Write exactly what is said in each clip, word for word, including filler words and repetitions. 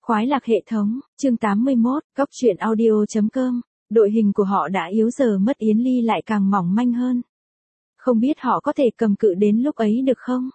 Khoái lạc hệ thống, chương tám mươi mốt, cóc truyện audio chấm com, đội hình của họ đã yếu giờ mất Yến Ly lại càng mỏng manh hơn. Không biết họ có thể cầm cự đến lúc ấy được không?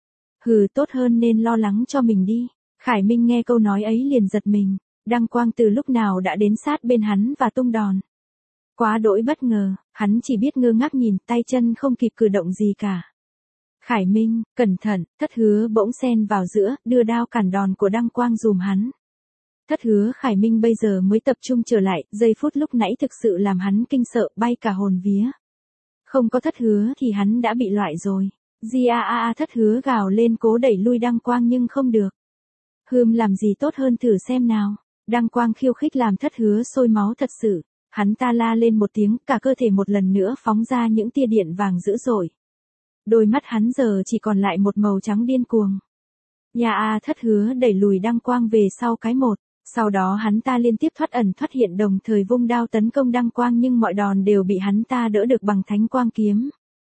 Hừ, tốt hơn nên lo lắng cho mình đi. Khải Minh nghe câu nói ấy liền giật mình, Đăng Quang từ lúc nào đã đến sát bên hắn và tung đòn. Quá đỗi bất ngờ, hắn chỉ biết ngơ ngác nhìn, tay chân không kịp cử động gì cả. Khải Minh, cẩn thận, Thất Hứa bỗng xen vào giữa, đưa đao cản đòn của Đăng Quang dùm hắn. Thất Hứa Khải Minh bây giờ mới tập trung trở lại, giây phút lúc nãy thực sự làm hắn kinh sợ, bay cả hồn vía. Không có Thất Hứa thì hắn đã bị loại rồi. Di a a a Thất Hứa gào lên cố đẩy lui Đăng Quang nhưng không được. Hừm, làm gì tốt hơn thử xem nào. Đăng Quang khiêu khích làm Thất Hứa sôi máu thật sự. Hắn ta la lên một tiếng, cả cơ thể một lần nữa phóng ra những tia điện vàng dữ dội. Đôi mắt hắn giờ chỉ còn lại một màu trắng điên cuồng. Nhà a Thất Hứa đẩy lùi Đăng Quang về sau cái một. Sau đó hắn ta liên tiếp thoát ẩn thoát hiện đồng thời vung đao tấn công Đăng Quang nhưng mọi đòn đều bị hắn ta đỡ được bằng Thánh Quang Kiếm.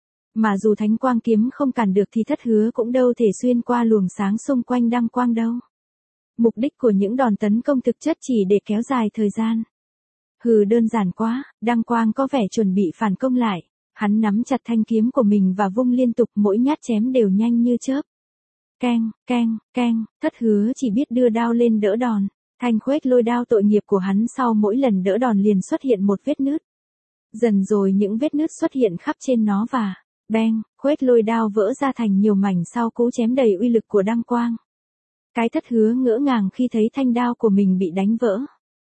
Mà dù Thánh Quang Kiếm không cản được thì Thất Hứa cũng đâu thể xuyên qua luồng sáng xung quanh Đăng Quang đâu. Mục đích của những đòn tấn công thực chất chỉ để kéo dài thời gian. Hừ, đơn giản quá, Đăng Quang có vẻ chuẩn bị phản công lại. Hắn nắm chặt thanh kiếm của mình và vung liên tục, mỗi nhát chém đều nhanh như chớp. Keng, keng, keng, Thất Hứa chỉ biết đưa đao lên đỡ đòn. Thanh khuếch lôi đao tội nghiệp của hắn sau mỗi lần đỡ đòn liền xuất hiện một vết nứt. Dần rồi những vết nứt xuất hiện khắp trên nó và, beng, khuếch lôi đao vỡ ra thành nhiều mảnh sau cú chém đầy uy lực của Đăng Quang. Cái Thất Hứa ngỡ ngàng khi thấy thanh đao của mình bị đánh vỡ.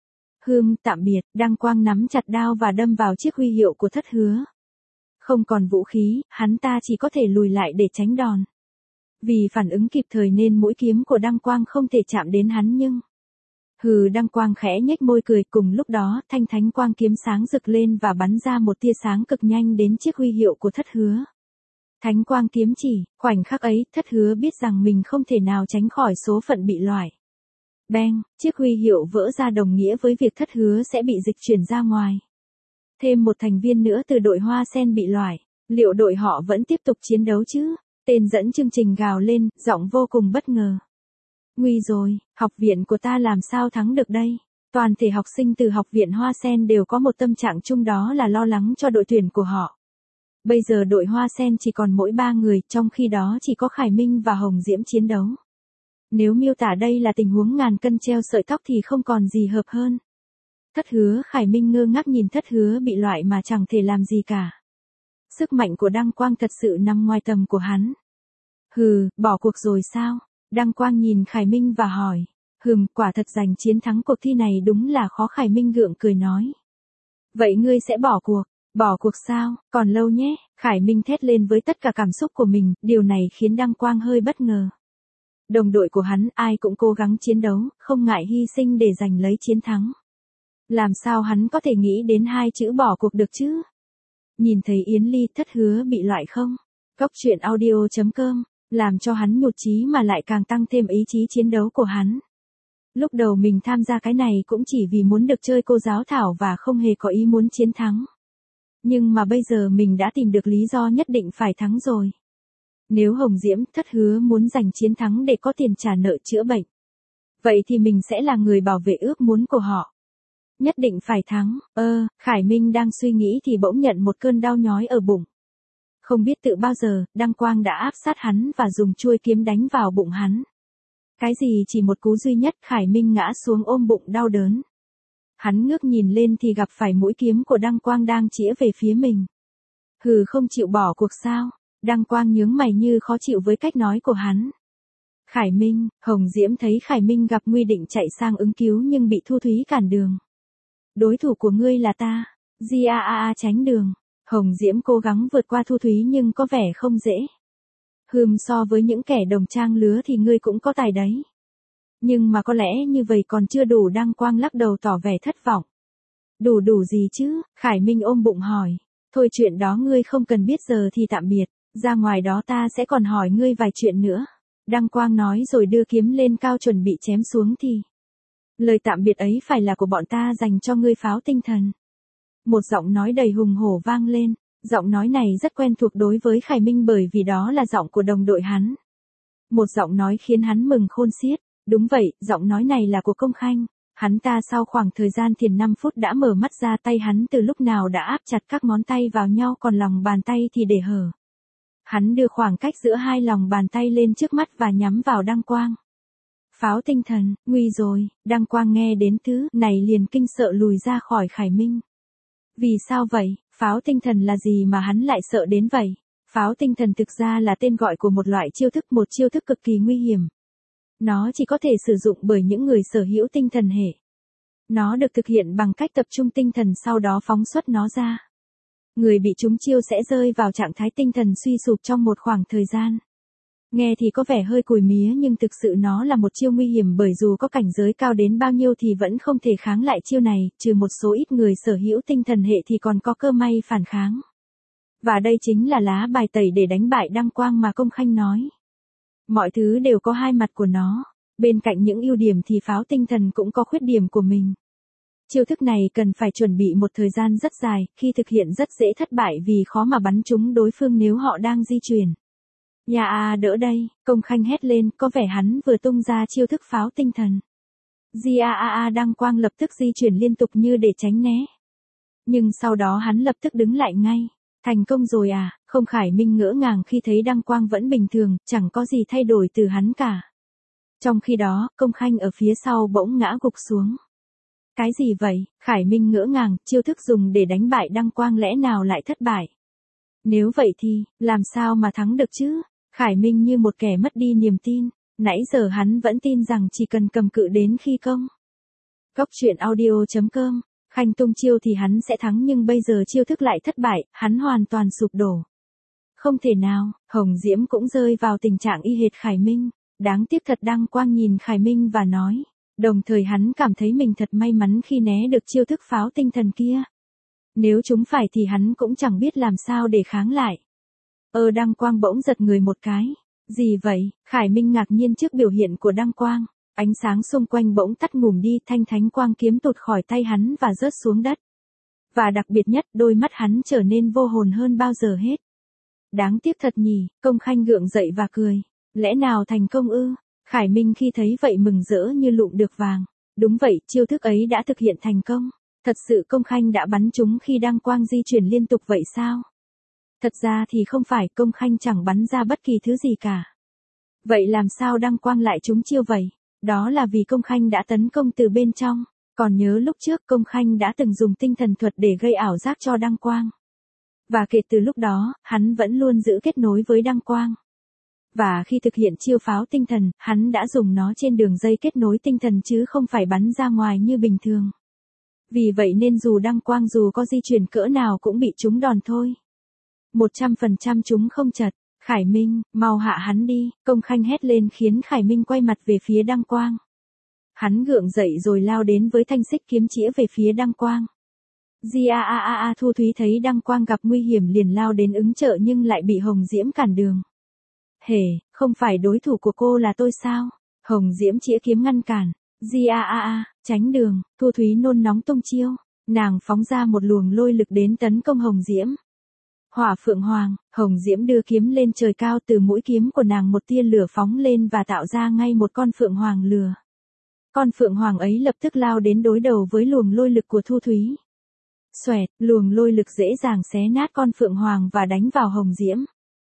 Hừm, tạm biệt, Đăng Quang nắm chặt đao và đâm vào chiếc huy hiệu của Thất Hứa. Không còn vũ khí, hắn ta chỉ có thể lùi lại để tránh đòn. Vì phản ứng kịp thời nên mũi kiếm của Đăng Quang không thể chạm đến hắn nhưng... Hừ, Đăng Quang khẽ nhếch môi cười, cùng lúc đó thanh Thánh Quang Kiếm sáng rực lên và bắn ra một tia sáng cực nhanh đến chiếc huy hiệu của Thất Hứa. Thánh Quang Kiếm chỉ, khoảnh khắc ấy Thất Hứa biết rằng mình không thể nào tránh khỏi số phận bị loại. Beng, chiếc huy hiệu vỡ ra đồng nghĩa với việc Thất Hứa sẽ bị dịch chuyển ra ngoài. Thêm một thành viên nữa từ đội Hoa Sen bị loại, liệu đội họ vẫn tiếp tục chiến đấu chứ? Tên dẫn chương trình gào lên, giọng vô cùng bất ngờ. Nguy rồi, học viện của ta làm sao thắng được đây? Toàn thể học sinh từ học viện Hoa Sen đều có một tâm trạng chung, đó là lo lắng cho đội tuyển của họ. Bây giờ đội Hoa Sen chỉ còn mỗi ba người, trong khi đó chỉ có Khải Minh và Hồng Diễm chiến đấu. Nếu miêu tả đây là tình huống ngàn cân treo sợi tóc thì không còn gì hợp hơn. Thất Hứa Khải Minh ngơ ngác nhìn Thất Hứa bị loại mà chẳng thể làm gì cả. Sức mạnh của Đăng Quang thật sự nằm ngoài tầm của hắn. Hừ, bỏ cuộc rồi sao? Đăng Quang nhìn Khải Minh và hỏi. Hừm, quả thật giành chiến thắng cuộc thi này đúng là khó. Khải Minh gượng cười nói. Vậy ngươi sẽ bỏ cuộc? Bỏ cuộc sao? Còn lâu nhé. Khải Minh thét lên với tất cả cảm xúc của mình, điều này khiến Đăng Quang hơi bất ngờ. Đồng đội của hắn ai cũng cố gắng chiến đấu, không ngại hy sinh để giành lấy chiến thắng. Làm sao hắn có thể nghĩ đến hai chữ bỏ cuộc được chứ? Nhìn thấy Yến Ly Thất Hứa bị loại không? Cóc truyện audio chấm com, làm cho hắn nhụt chí mà lại càng tăng thêm ý chí chiến đấu của hắn. Lúc đầu mình tham gia cái này cũng chỉ vì muốn được chơi cô giáo Thảo và không hề có ý muốn chiến thắng. Nhưng mà bây giờ mình đã tìm được lý do nhất định phải thắng rồi. Nếu Hồng Diễm, Thất Hứa muốn giành chiến thắng để có tiền trả nợ chữa bệnh, vậy thì mình sẽ là người bảo vệ ước muốn của họ. Nhất định phải thắng. Ơ, Khải Minh đang suy nghĩ thì bỗng nhận một cơn đau nhói ở bụng. Không biết tự bao giờ, Đăng Quang đã áp sát hắn và dùng chuôi kiếm đánh vào bụng hắn. Cái gì chỉ một cú duy nhất, Khải Minh ngã xuống ôm bụng đau đớn. Hắn ngước nhìn lên thì gặp phải mũi kiếm của Đăng Quang đang chĩa về phía mình. Hừ, không chịu bỏ cuộc sao? Đăng Quang nhướng mày như khó chịu với cách nói của hắn. Khải Minh, Hồng Diễm thấy Khải Minh gặp nguy định chạy sang ứng cứu nhưng bị Thu Thúy cản đường. Đối thủ của ngươi là ta. Di a a a tránh đường. Hồng Diễm cố gắng vượt qua Thu Thúy nhưng có vẻ không dễ. Hừm, so với những kẻ đồng trang lứa thì ngươi cũng có tài đấy. Nhưng mà có lẽ như vậy còn chưa đủ. Đăng Quang lắc đầu tỏ vẻ thất vọng. Đủ đủ gì chứ? Khải Minh ôm bụng hỏi. Thôi chuyện đó ngươi không cần biết, giờ thì tạm biệt. Ra ngoài đó ta sẽ còn hỏi ngươi vài chuyện nữa. Đăng Quang nói rồi đưa kiếm lên cao chuẩn bị chém xuống thì. Lời tạm biệt ấy phải là của bọn ta dành cho ngươi pháo tinh thần. Một giọng nói đầy hùng hổ vang lên. Giọng nói này rất quen thuộc đối với Khải Minh bởi vì đó là giọng của đồng đội hắn. Một giọng nói khiến hắn mừng khôn xiết. Đúng vậy, giọng nói này là của Công Khanh. Hắn ta sau khoảng thời gian thiền năm phút đã mở mắt ra, tay hắn từ lúc nào đã áp chặt các ngón tay vào nhau, còn lòng bàn tay thì để hở. Hắn đưa khoảng cách giữa hai lòng bàn tay lên trước mắt và nhắm vào Đăng Quang. Pháo tinh thần, nguy rồi. Đăng Quang nghe đến thứ này liền kinh sợ lùi ra khỏi Khải Minh. Vì sao vậy? Pháo tinh thần là gì mà hắn lại sợ đến vậy? Pháo tinh thần thực ra là tên gọi của một loại chiêu thức, một chiêu thức cực kỳ nguy hiểm. Nó chỉ có thể sử dụng bởi những người sở hữu tinh thần hệ. Nó được thực hiện bằng cách tập trung tinh thần sau đó phóng xuất nó ra. Người bị trúng chiêu sẽ rơi vào trạng thái tinh thần suy sụp trong một khoảng thời gian. Nghe thì có vẻ hơi cùi mía nhưng thực sự nó là một chiêu nguy hiểm, bởi dù có cảnh giới cao đến bao nhiêu thì vẫn không thể kháng lại chiêu này, trừ một số ít người sở hữu tinh thần hệ thì còn có cơ may phản kháng. Và đây chính là lá bài tẩy để đánh bại Đăng Quang mà Công Khanh nói. Mọi thứ đều có hai mặt của nó, bên cạnh những ưu điểm thì pháo tinh thần cũng có khuyết điểm của mình. Chiêu thức này cần phải chuẩn bị một thời gian rất dài, khi thực hiện rất dễ thất bại vì khó mà bắn trúng đối phương nếu họ đang di chuyển. Nhà à đỡ đây, Công Khanh hét lên, có vẻ hắn vừa tung ra chiêu thức pháo tinh thần. Di a a a Đăng Quang lập tức di chuyển liên tục như để tránh né. Nhưng sau đó hắn lập tức đứng lại ngay. Thành công rồi à? Không, Khải Minh ngỡ ngàng khi thấy Đăng Quang vẫn bình thường, chẳng có gì thay đổi từ hắn cả. Trong khi đó, Công Khanh ở phía sau bỗng ngã gục xuống. Cái gì vậy? Khải Minh ngỡ ngàng, chiêu thức dùng để đánh bại Đăng Quang lẽ nào lại thất bại? Nếu vậy thì, làm sao mà thắng được chứ? Khải Minh như một kẻ mất đi niềm tin. Nãy giờ hắn vẫn tin rằng chỉ cần cầm cự đến khi công. Cốc truyện audio chấm com. Khanh tung chiêu thì hắn sẽ thắng, nhưng bây giờ chiêu thức lại thất bại, hắn hoàn toàn sụp đổ. Không thể nào, Hồng Diễm cũng rơi vào tình trạng y hệt Khải Minh. Đáng tiếc thật. Đăng Quang nhìn Khải Minh và nói. Đồng thời hắn cảm thấy mình thật may mắn khi né được chiêu thức pháo tinh thần kia. Nếu chúng phải thì hắn cũng chẳng biết làm sao để kháng lại. Ơ Đăng Quang bỗng giật người một cái. Gì vậy? Khải Minh ngạc nhiên trước biểu hiện của Đăng Quang. Ánh sáng xung quanh bỗng tắt ngủm đi, thanh thánh quang kiếm tụt khỏi tay hắn và rớt xuống đất. Và đặc biệt nhất, đôi mắt hắn trở nên vô hồn hơn bao giờ hết. Đáng tiếc thật nhỉ, Công Khanh gượng dậy và cười. Lẽ nào thành công ư? Khải Minh khi thấy vậy mừng rỡ như lụm được vàng. Đúng vậy, chiêu thức ấy đã thực hiện thành công. Thật sự Công Khanh đã bắn trúng khi Đăng Quang di chuyển liên tục vậy sao? Thật ra thì không phải, Công Khanh chẳng bắn ra bất kỳ thứ gì cả. Vậy làm sao Đăng Quang lại trúng chiêu vậy? Đó là vì Công Khanh đã tấn công từ bên trong. Còn nhớ lúc trước Công Khanh đã từng dùng tinh thần thuật để gây ảo giác cho Đăng Quang. Và kể từ lúc đó, hắn vẫn luôn giữ kết nối với Đăng Quang. Và khi thực hiện chiêu pháo tinh thần, hắn đã dùng nó trên đường dây kết nối tinh thần chứ không phải bắn ra ngoài như bình thường. Vì vậy nên dù Đăng Quang dù có di chuyển cỡ nào cũng bị trúng đòn thôi. một trăm phần trăm chúng không chật. Khải Minh, mau hạ hắn đi, Công Khanh hét lên khiến Khải Minh quay mặt về phía Đăng Quang. Hắn gượng dậy rồi lao đến với thanh xích kiếm chĩa về phía Đăng Quang. Di a a a a Thu Thúy thấy Đăng Quang gặp nguy hiểm liền lao đến ứng trợ nhưng lại bị Hồng Diễm cản đường. Hề, không phải đối thủ của cô là tôi sao? Hồng Diễm chĩa kiếm ngăn cản. Di a a a, tránh đường, Thu Thúy nôn nóng tung chiêu. Nàng phóng ra một luồng lôi lực đến tấn công Hồng Diễm. Hỏa Phượng Hoàng, Hồng Diễm đưa kiếm lên trời cao, từ mũi kiếm của nàng một tia lửa phóng lên và tạo ra ngay một con Phượng Hoàng lửa. Con Phượng Hoàng ấy lập tức lao đến đối đầu với luồng lôi lực của Thu Thúy. Xoẹt, luồng lôi lực dễ dàng xé nát con Phượng Hoàng và đánh vào Hồng Diễm.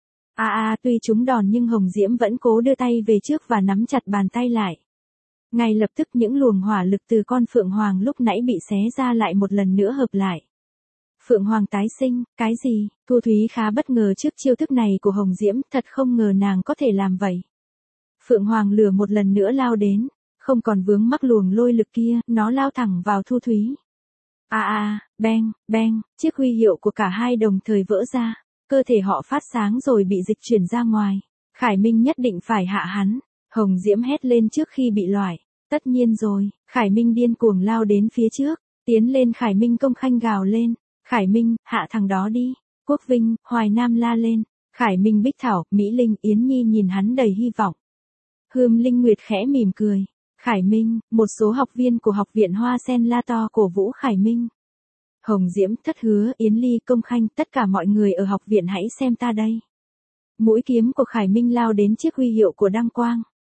A a, tuy trúng đòn nhưng Hồng Diễm vẫn cố đưa tay về trước và nắm chặt bàn tay lại. Ngay lập tức những luồng hỏa lực từ con Phượng Hoàng lúc nãy bị xé ra lại một lần nữa hợp lại. Phượng Hoàng tái sinh, cái gì? Thu Thúy khá bất ngờ trước chiêu thức này của Hồng Diễm, thật không ngờ nàng có thể làm vậy. Phượng Hoàng lửa một lần nữa lao đến, không còn vướng mắc luồng lôi lực kia, nó lao thẳng vào Thu Thúy. A a, beng, beng, chiếc huy hiệu của cả hai đồng thời vỡ ra, cơ thể họ phát sáng rồi bị dịch chuyển ra ngoài. Khải Minh nhất định phải hạ hắn, Hồng Diễm hét lên trước khi bị loại. Tất nhiên rồi, Khải Minh điên cuồng lao đến phía trước, tiến lên Khải Minh. Công Khanh gào lên. Khải Minh, hạ thằng đó đi. Quốc Vinh, Hoài Nam la lên. Khải Minh, Bích Thảo, Mỹ Linh, Yến Nhi nhìn hắn đầy hy vọng. Hương Linh Nguyệt khẽ mỉm cười. Khải Minh, một số học viên của học viện Hoa Sen la to cổ vũ Khải Minh. Hồng Diễm, Thất Hứa, Yến Ly, Công Khanh, tất cả mọi người ở học viện hãy xem ta đây. Mũi kiếm của Khải Minh lao đến chiếc huy hiệu của Đăng Quang.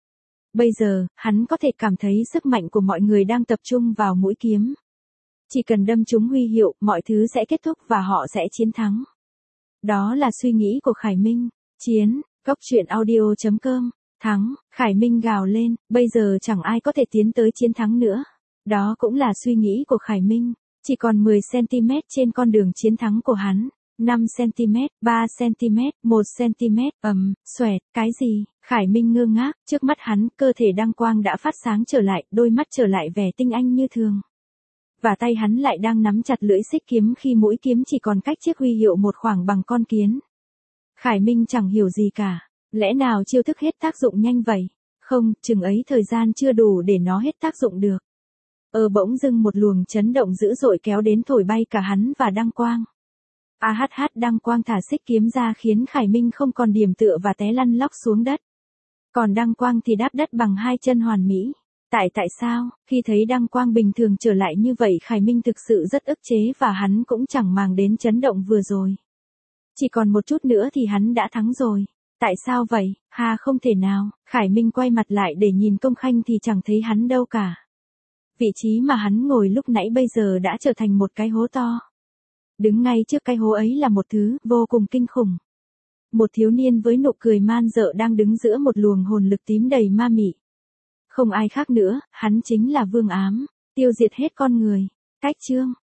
Bây giờ, hắn có thể cảm thấy sức mạnh của mọi người đang tập trung vào mũi kiếm. Chỉ cần đâm trúng huy hiệu, mọi thứ sẽ kết thúc và họ sẽ chiến thắng. Đó là suy nghĩ của Khải Minh. Chiến, Cốc truyện audio chấm com. Thắng, Khải Minh gào lên, bây giờ chẳng ai có thể tiến tới chiến thắng nữa. Đó cũng là suy nghĩ của Khải Minh. Chỉ còn mười xăng-ti-mét trên con đường chiến thắng của hắn. năm xăng-ti-mét, ba xăng-ti-mét, một xăng-ti-mét, ầm, xoẹt, cái gì? Khải Minh ngơ ngác, trước mắt hắn, cơ thể đăng quang đã phát sáng trở lại, đôi mắt trở lại vẻ tinh anh như thường. Và tay hắn lại đang nắm chặt lưỡi xích kiếm khi mũi kiếm chỉ còn cách chiếc huy hiệu một khoảng bằng con kiến. Khải Minh chẳng hiểu gì cả. Lẽ nào chiêu thức hết tác dụng nhanh vậy? Không, chừng ấy thời gian chưa đủ để nó hết tác dụng được. Ờ bỗng dưng một luồng chấn động dữ dội kéo đến thổi bay cả hắn và đăng quang. A hát hát đăng quang thả xích kiếm ra khiến Khải Minh không còn điểm tựa và té lăn lóc xuống đất. Còn đăng quang thì đáp đất bằng hai chân hoàn mỹ. Tại tại sao, khi thấy đăng quang bình thường trở lại như vậy Khải Minh thực sự rất ức chế và hắn cũng chẳng màng đến chấn động vừa rồi. Chỉ còn một chút nữa thì hắn đã thắng rồi. Tại sao vậy? Ha không thể nào. Khải Minh quay mặt lại để nhìn Công Khanh thì chẳng thấy hắn đâu cả. Vị trí mà hắn ngồi lúc nãy bây giờ đã trở thành một cái hố to. Đứng ngay trước cái hố ấy là một thứ vô cùng kinh khủng. Một thiếu niên với nụ cười man dợ đang đứng giữa một luồng hồn lực tím đầy ma mị. Không ai khác nữa, hắn chính là Vương Ám, tiêu diệt hết con người. Cách chương